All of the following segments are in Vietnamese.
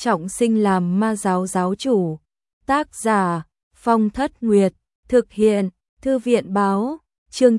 trọng sinh làm ma giáo giáo chủ. Tác giả Phong Thất Nguyệt. Thực hiện Thư viện báo. Chương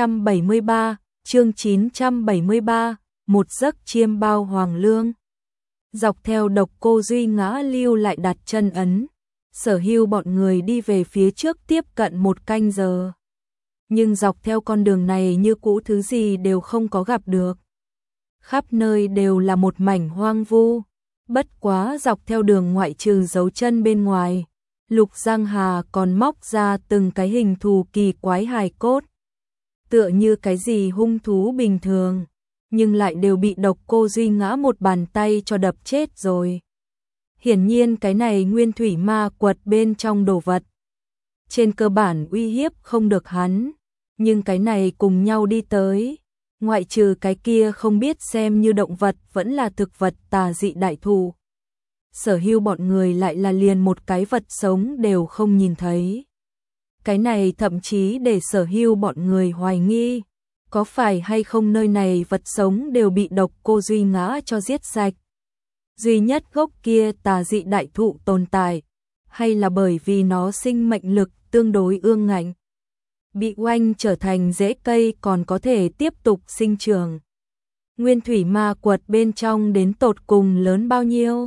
973. Một giấc chiêm bao hoàng lương. Dọc theo Độc Cô Duy Ngã lưu lại đặt chân ấn, Sở Hưu bọn người đi về phía trước tiếp cận 1 canh giờ. Nhưng dọc theo con đường này như cũ thứ gì đều không có gặp được. Khắp nơi đều là một mảnh hoang vu. Bất quá dọc theo đường ngoại trừ dấu chân bên ngoài, Lục Giang Hà còn móc ra từng cái hình thù kỳ quái hài cốt. Tựa như cái gì hung thú bình thường, nhưng lại đều bị Độc Cô Duy Ngã một bàn tay cho đập chết rồi. Hiển nhiên cái này nguyên thủy ma quật bên trong đồ vật. Trên cơ bản uy hiếp không được hắn, nhưng cái này cùng nhau đi tới. Ngoại trừ cái kia không biết xem như động vật vẫn là thực vật tà dị đại thụ. Sở Hưu bọn người lại là liền một cái vật sống đều không nhìn thấy. Cái này thậm chí để Sở Hưu bọn người hoài nghi, có phải hay không nơi này vật sống đều bị Độc Cô Duy Ngã cho giết sạch. Duy nhất gốc kia tà dị đại thụ tồn tại, hay là bởi vì nó sinh mệnh lực tương đối ương ngạnh, bị oanh trở thành rễ cây còn có thể tiếp tục sinh trưởng. Nguyên thủy ma quật bên trong đến tột cùng lớn bao nhiêu?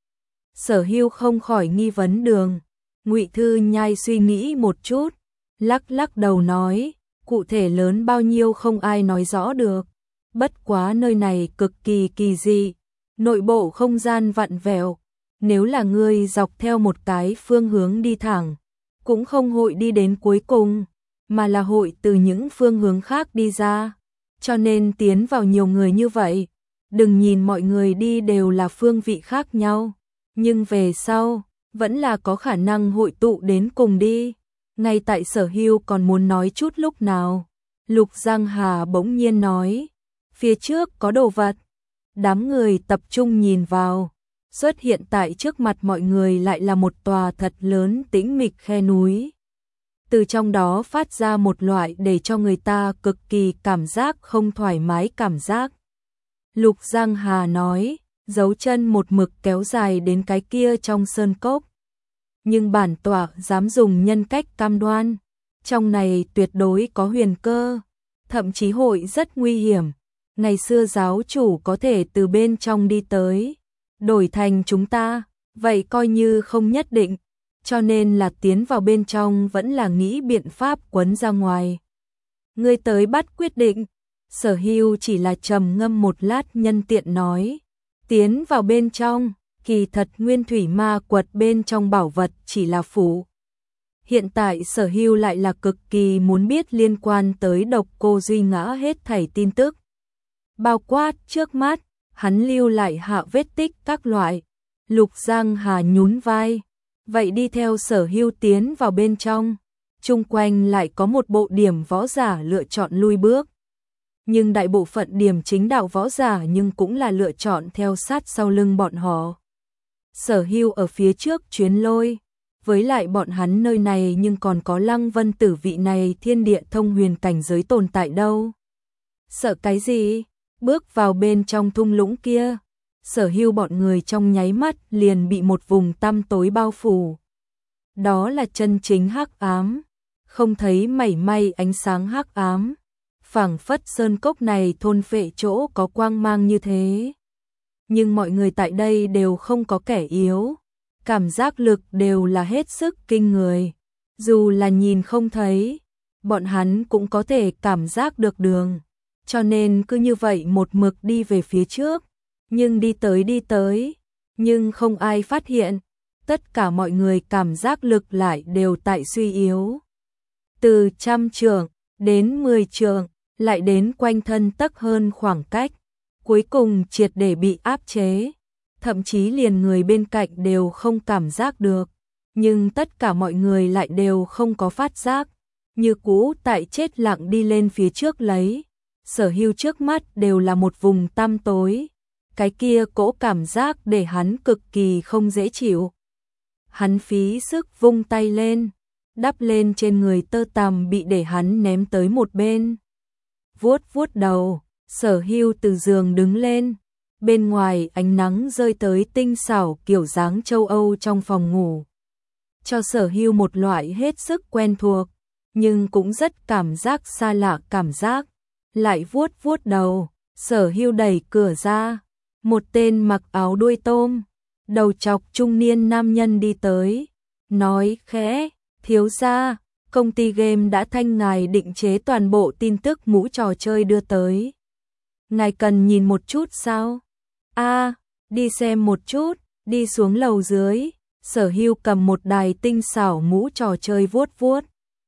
Sở Hưu không khỏi nghi vấn đường. Ngụy Thư Nhai suy nghĩ một chút, lắc lắc đầu nói, cụ thể lớn bao nhiêu không ai nói rõ được. Bất quá nơi này cực kỳ kỳ dị, nội bộ không gian vặn vẹo. Nếu là ngươi dọc theo một cái phương hướng đi thẳng, cũng không hội đi đến cuối cùng, mà là hội từ những phương hướng khác đi ra. Cho nên tiến vào nhiều người như vậy, đừng nhìn mọi người đi đều là phương vị khác nhau, nhưng về sau vẫn là có khả năng hội tụ đến cùng đi. Ngay tại Sở Hưu còn muốn nói chút lúc nào, Lục Giang Hà bỗng nhiên nói, phía trước có đồ vật. Đám người tập trung nhìn vào, xuất hiện tại trước mặt mọi người lại là một tòa thật lớn tĩnh mịch khe núi. Từ trong đó phát ra một loại để cho người ta cực kỳ cảm giác không thoải mái cảm giác. Lục Giang Hà nói, dấu chân một mực kéo dài đến cái kia trong sơn cốc. Nhưng bản tọa dám dùng nhân cách cam đoan, trong này tuyệt đối có huyền cơ, thậm chí hội rất nguy hiểm. Ngày xưa giáo chủ có thể từ bên trong đi tới, đổi thành chúng ta, vậy coi như không nhất định, cho nên là tiến vào bên trong vẫn là nghĩ biện pháp quấn ra ngoài. Ngươi tới bắt quyết định. Sở Hưu chỉ là trầm ngâm một lát nhân tiện nói, tiến vào bên trong, kỳ thật nguyên thủy ma quật bên trong bảo vật chỉ là phủ. Hiện tại Sở Hưu lại là cực kỳ muốn biết liên quan tới Độc Cô Duy Ngã hết thảy tin tức. Bao quát trước mắt, hắn lưu lại hạ vết tích các loại. Lục Giang Hà nhún vai, vậy đi theo Sở Hưu tiến vào bên trong. Chung quanh lại có một bộ điểm võ giả lựa chọn lui bước. Nhưng đại bộ phận điểm chính đạo võ giả nhưng cũng là lựa chọn theo sát sau lưng bọn họ. Sở Hưu ở phía trước chuyến lôi, với lại bọn hắn nơi này nhưng còn có Lăng Vân Tử vị này thiên địa thông huyền cảnh giới tồn tại đâu. Sợ cái gì? Bước vào bên trong thung lũng kia, Sở Hưu bọn người trong nháy mắt liền bị một vùng tăm tối bao phủ. Đó là chân chính hắc ám, không thấy mảy may ánh sáng hắc ám, phảng phất sơn cốc này thôn phệ chỗ có quang mang như thế. Nhưng mọi người tại đây đều không có kẻ yếu, cảm giác lực đều là hết sức kinh người. Dù là nhìn không thấy, bọn hắn cũng có thể cảm giác được đường. Cho nên cứ như vậy một mực đi về phía trước, nhưng đi tới, nhưng không ai phát hiện, tất cả mọi người cảm giác lực lại đều tại suy yếu. Từ 100 trượng đến 10 trượng, lại đến quanh thân tấc hơn khoảng cách, cuối cùng triệt để bị áp chế, thậm chí liền người bên cạnh đều không cảm giác được, nhưng tất cả mọi người lại đều không có phát giác, như cũ tại chết lặng đi lên phía trước lấy. Sở Hưu trước mắt đều là một vùng tăm tối, cái kia cỗ cảm giác để hắn cực kỳ không dễ chịu. Hắn phí sức vung tay lên, đắp lên trên người tơ tằm bị để hắn ném tới một bên. Vuốt vuốt đầu, Sở Hưu từ giường đứng lên, bên ngoài ánh nắng rơi tới tinh xảo kiểu dáng châu Âu trong phòng ngủ. Cho Sở Hưu một loại hết sức quen thuộc, nhưng cũng rất cảm giác xa lạ cảm giác. Lại vuốt vuốt đầu, Sở Hưu đẩy cửa ra, một tên mặc áo đuôi tôm, đầu trọc trung niên nam nhân đi tới, nói khẽ, thiếu gia, công ty game đã thanh ngài định chế toàn bộ tin tức mũ trò chơi đưa tới. Ngài cần nhìn một chút sao? Đi xem một chút, đi xuống lầu dưới. Sở Hưu cầm một đài tinh xảo mũ trò chơi vuốt vuốt.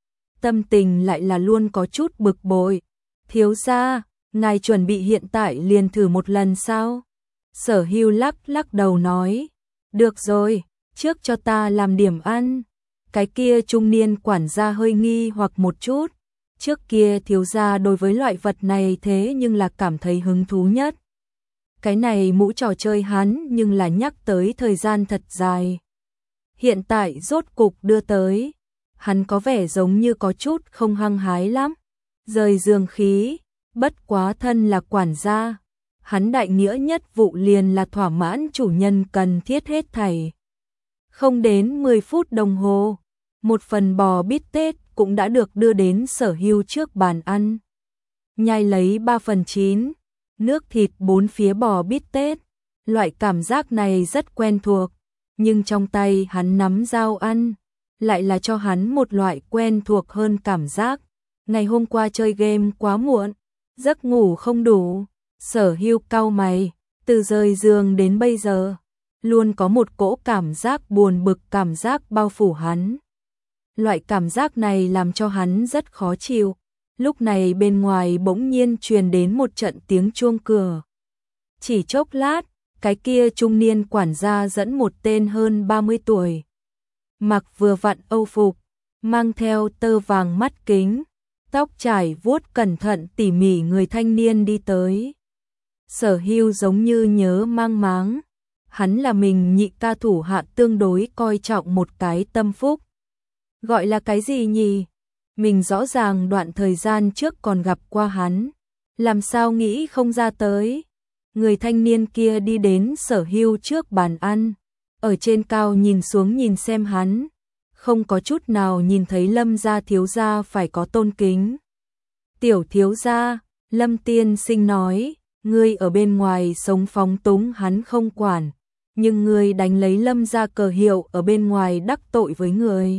Tâm tình lại là luôn có chút bực bội. Thiếu gia, ngài chuẩn bị hiện tại liền thử một lần sao? Sở Hưu lắc đầu nói. Được rồi, trước cho ta làm điểm ăn. Cái kia trung niên quản gia hơi nghi hoặc một chút. Trước kia thiếu gia đối với loại vật này thế nhưng là cảm thấy hứng thú nhất. Cái này mũ trò chơi hắn nhưng là nhắc tới thời gian thật dài. Hiện tại rốt cục đưa tới, hắn có vẻ giống như có chút không hăng hái lắm. Rời dương khí, bất quá thân là quản gia. Hắn đại nghĩa nhất vụ liền là thỏa mãn chủ nhân cần thiết hết thảy. Không đến 10 phút đồng hồ, một phần bò bít tết cũng đã được đưa đến Sở Hưu trước bàn ăn. Nhai lấy 3/9, nước thịt bốn phía bò bít tết. Loại cảm giác này rất quen thuộc, nhưng trong tay hắn nắm dao ăn, lại là cho hắn một loại quen thuộc hơn cảm giác. Ngày hôm qua chơi game quá muộn, giấc ngủ không đủ. Sở Hưu cau mày, từ rời giường đến bây giờ, luôn có một cỗ cảm giác buồn bực cảm giác bao phủ hắn. Loại cảm giác này làm cho hắn rất khó chịu. Lúc này bên ngoài bỗng nhiên truyền đến một trận tiếng chuông cửa. Chỉ chốc lát, cái kia trung niên quản gia dẫn một tên hơn 30 tuổi. Mặc vừa vặn Âu phục, mang theo tơ vàng mắt kính, tóc trải vuốt cẩn thận tỉ mỉ người thanh niên đi tới. Sở Hưu giống như nhớ mang máng. Hắn là mình nhị ca thủ hạ tương đối coi trọng một cái tâm phúc. Gọi là cái gì nhỉ? Mình rõ ràng đoạn thời gian trước còn gặp qua hắn. Làm sao nghĩ không ra tới. Người thanh niên kia đi đến Sở Hưu trước bàn ăn. Ở trên cao nhìn xuống nhìn xem hắn. Không có chút nào nhìn thấy Lâm gia thiếu gia phải có tôn kính. Tiểu thiếu gia, Lâm tiên sinh nói, ngươi ở bên ngoài sống phóng túng hắn không quản. Nhưng ngươi đánh lấy Lâm gia cờ hiệu ở bên ngoài đắc tội với người.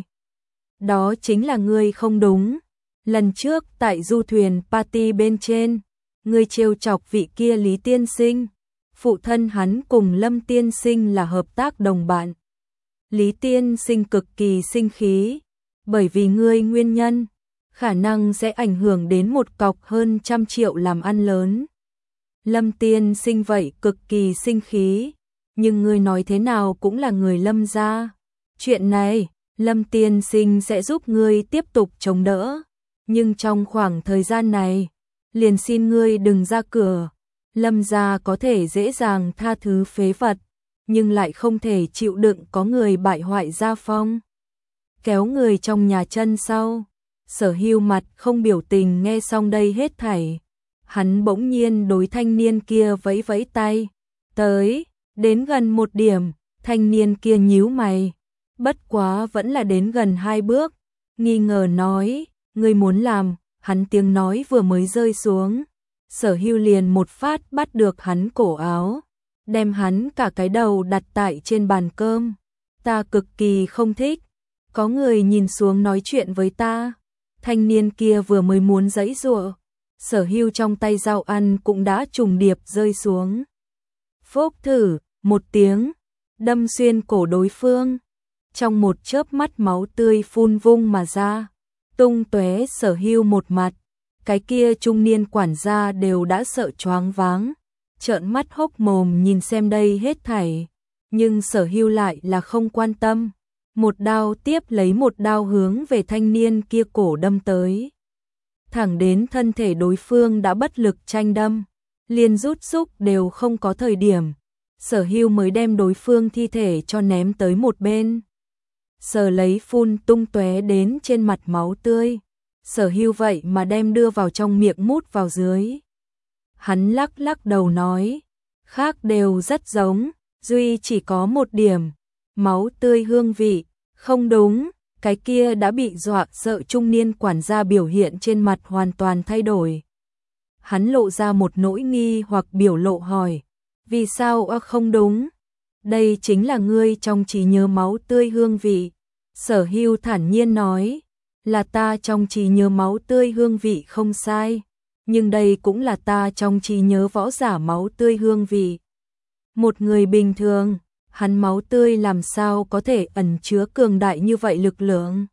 Đó chính là ngươi không đúng. Lần trước tại du thuyền party bên trên, ngươi trêu chọc vị kia Lý tiên sinh. Phụ thân hắn cùng Lâm tiên sinh là hợp tác đồng bạn. Lý tiên sinh cực kỳ sinh khí, bởi vì ngươi nguyên nhân, khả năng sẽ ảnh hưởng đến một cọc hơn 100 triệu làm ăn lớn. Lâm tiên sinh vậy cực kỳ sinh khí, nhưng ngươi nói thế nào cũng là người Lâm gia. Chuyện này, Lâm tiên sinh sẽ giúp ngươi tiếp tục chống đỡ, nhưng trong khoảng thời gian này, liền xin ngươi đừng ra cửa. Lâm gia có thể dễ dàng tha thứ phế vật, nhưng lại không thể chịu đựng có người bại hoại gia phong. Kéo người trong nhà chân sau. Sở Hưu mặt không biểu tình nghe xong đây hết thảy. Hắn bỗng nhiên đối thanh niên kia vẫy vẫy tay. Tới, đến gần một điểm, thanh niên kia nhíu mày. Bất quá vẫn là đến gần 2 bước. Nghi ngờ nói, ngươi muốn làm, hắn tiếng nói vừa mới rơi xuống. Sở Hưu liền một phát bắt được hắn cổ áo, đem hắn cả cái đầu đặt tại trên bàn cơm. Ta cực kỳ không thích, có người nhìn xuống nói chuyện với ta. Thanh niên kia vừa mới muốn giãy giụa, Sở Hưu trong tay dao ăn cũng đã trùng điệp rơi xuống. Phốc thử, một tiếng, đâm xuyên cổ đối phương. Trong một chớp mắt máu tươi phun vung mà ra, tung tóe Sở Hưu một mặt. Cái kia trung niên quản gia đều đã sợ choáng váng, trợn mắt hốc mồm nhìn xem đây hết thảy, nhưng Sở Hưu lại là không quan tâm, một đao tiếp lấy một đao hướng về thanh niên kia cổ đâm tới. Thẳng đến thân thể đối phương đã bất lực tranh đâm, liền rút xúc đều không có thời điểm, Sở Hưu mới đem đối phương thi thể cho ném tới một bên. Sờ lấy phun tung tóe đến trên mặt máu tươi. Sở Hưu vậy mà đem đưa vào trong miệng mút vào dưới. Hắn lắc lắc đầu nói, khác đều rất giống, duy chỉ có một điểm, máu tươi hương vị, không đúng, cái kia đã bị dọa sợ trung niên quản gia biểu hiện trên mặt hoàn toàn thay đổi. Hắn lộ ra một nỗi nghi hoặc biểu lộ hỏi, vì sao không đúng? Đây chính là ngươi trong trí nhớ máu tươi hương vị. Sở Hưu thản nhiên nói, là ta trong trí nhớ máu tươi hương vị không sai, nhưng đây cũng là ta trong trí nhớ võ giả máu tươi hương vị. Một người bình thường, hắn máu tươi làm sao có thể ẩn chứa cường đại như vậy lực lượng?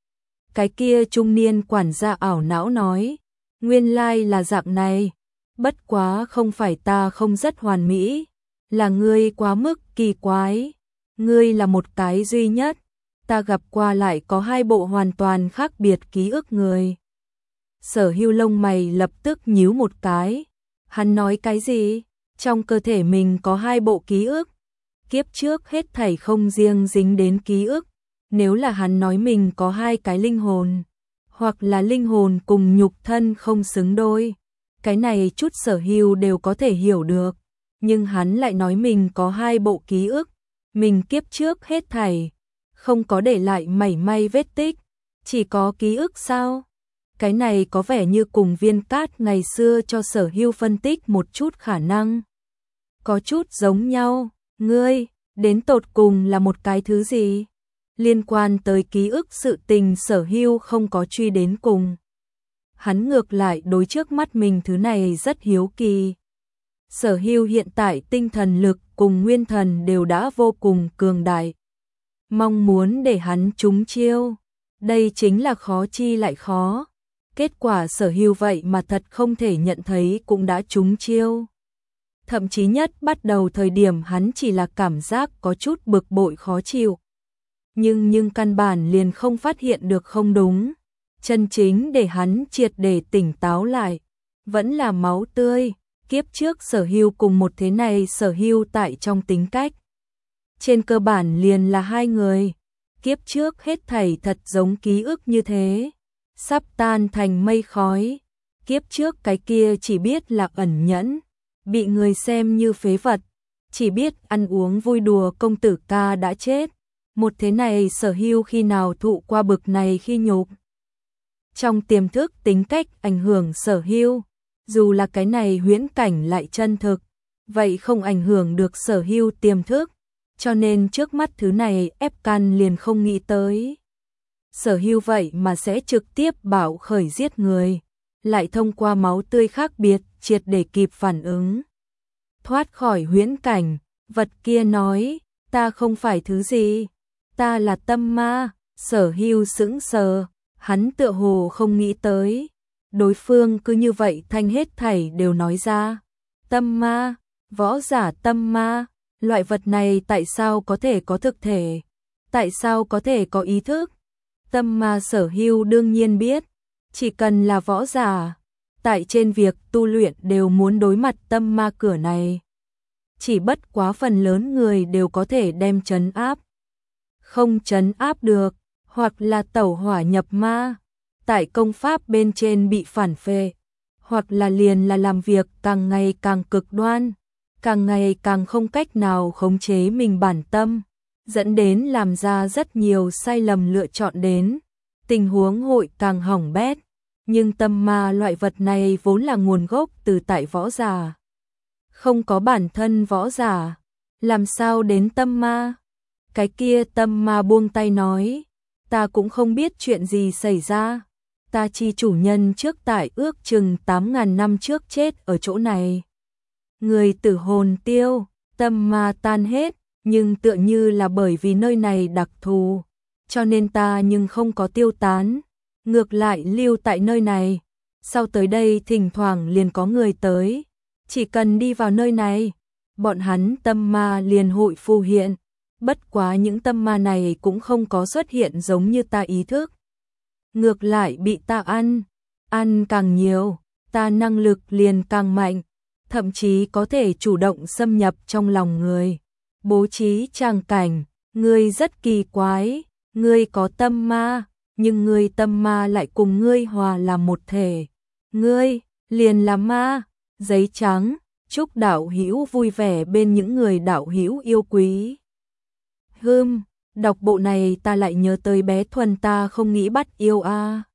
Cái kia trung niên quản gia ảo não nói, nguyên lai là dạng này, bất quá không phải ta không rất hoàn mỹ, là ngươi quá mức kỳ quái, ngươi là một cái duy nhất, ta gặp qua lại có hai bộ hoàn toàn khác biệt ký ức người. Sở Hưu lông mày lập tức nhíu một cái, hắn nói cái gì? Trong cơ thể mình có hai bộ ký ức, kiếp trước hết thảy không riêng dính đến ký ức, nếu là hắn nói mình có hai cái linh hồn, hoặc là linh hồn cùng nhục thân không xứng đôi, cái này chút Sở Hưu đều có thể hiểu được, nhưng hắn lại nói mình có hai bộ ký ức, mình kiếp trước hết thảy không có để lại mảy may vết tích, chỉ có ký ức sao? Cái này có vẻ như cùng Viên Cát ngày xưa cho Sở Hưu phân tích một chút khả năng. Có chút giống nhau, ngươi, đến tột cùng là một cái thứ gì? Liên quan tới ký ức sự tình Sở Hưu không có truy đến cùng. Hắn ngược lại đối trước mắt mình thứ này rất hiếu kỳ. Sở Hưu hiện tại tinh thần lực cùng nguyên thần đều đã vô cùng cường đại. Mong muốn để hắn trúng chiêu, đây chính là khó chi lại khó. Kết quả Sở Hưu vậy mà thật không thể nhận thấy cũng đã trúng chiêu. Thậm chí nhất bắt đầu thời điểm hắn chỉ là cảm giác có chút bực bội khó chịu. Nhưng căn bản liền không phát hiện được không đúng. Chân chính để hắn triệt để tỉnh táo lại, vẫn là máu tươi. Kiếp trước Sở Hưu cùng một thế này Sở Hưu tại trong tính cách. Trên cơ bản liền là hai người. Kiếp trước hết thảy thật giống ký ức như thế, sắp tan thành mây khói. Kiếp trước cái kia chỉ biết là ẩn nhẫn, bị người xem như phế vật, chỉ biết ăn uống vui đùa công tử ca đã chết. Một thế này Sở Hưu khi nào thụ qua bực này khi nhục. Trong tiềm thức tính cách ảnh hưởng Sở Hưu, dù là cái này huyễn cảnh lại chân thực, vậy không ảnh hưởng được Sở Hưu tiềm thức, cho nên trước mắt thứ này ép căn liền không nghĩ tới. Sở Hưu vậy mà sẽ trực tiếp bảo khởi giết người, lại thông qua máu tươi khác biệt triệt để kịp phản ứng. Thoát khỏi huyễn cảnh, vật kia nói, ta không phải thứ gì, ta là tâm ma. Sở Hưu sững sờ, hắn tựa hồ không nghĩ tới, đối phương cứ như vậy thanh hết thảy đều nói ra. Tâm ma, võ giả tâm ma, loại vật này tại sao có thể có thực thể, tại sao có thể có ý thức? Tâm ma Sở Hưu đương nhiên biết, chỉ cần là võ giả, tại trên việc tu luyện đều muốn đối mặt tâm ma cửa này. Chỉ bất quá phần lớn người đều có thể đem trấn áp. Không trấn áp được, hoặc là tẩu hỏa nhập ma, tại công pháp bên trên bị phản phệ, hoặc là liền là làm việc càng ngày càng cực đoan, càng ngày càng không cách nào khống chế mình bản tâm, dẫn đến làm ra rất nhiều sai lầm lựa chọn đến, tình huống hội càng hỏng bét. Nhưng tâm ma loại vật này vốn là nguồn gốc từ tại võ giả. Không có bản thân võ giả, làm sao đến tâm ma? Cái kia tâm ma buông tay nói, ta cũng không biết chuyện gì xảy ra. Ta chi chủ nhân trước tại ước chừng 8.000 năm trước chết ở chỗ này. Người tử hồn tiêu, tâm ma tan hết, nhưng tựa như là bởi vì nơi này đặc thù, cho nên ta nhưng không có tiêu tán. Ngược lại lưu tại nơi này, sau tới đây thỉnh thoảng liền có người tới, chỉ cần đi vào nơi này, bọn hắn tâm ma liền hội phù hiện, bất quá những tâm ma này cũng không có xuất hiện giống như ta ý thức. Ngược lại bị ta ăn càng nhiều, ta năng lực liền càng mạnh, thậm chí có thể chủ động xâm nhập trong lòng người, bố trí tràng cảnh. Ngươi rất kỳ quái, ngươi có tâm ma, nhưng ngươi tâm ma lại cùng ngươi hòa làm một thể. Ngươi liền là ma, giấy trắng, chúc đạo hữu vui vẻ bên những người đạo hữu yêu quý. Đọc bộ này ta lại nhớ tới bé Thuần, ta không nghĩ bắt yêu a.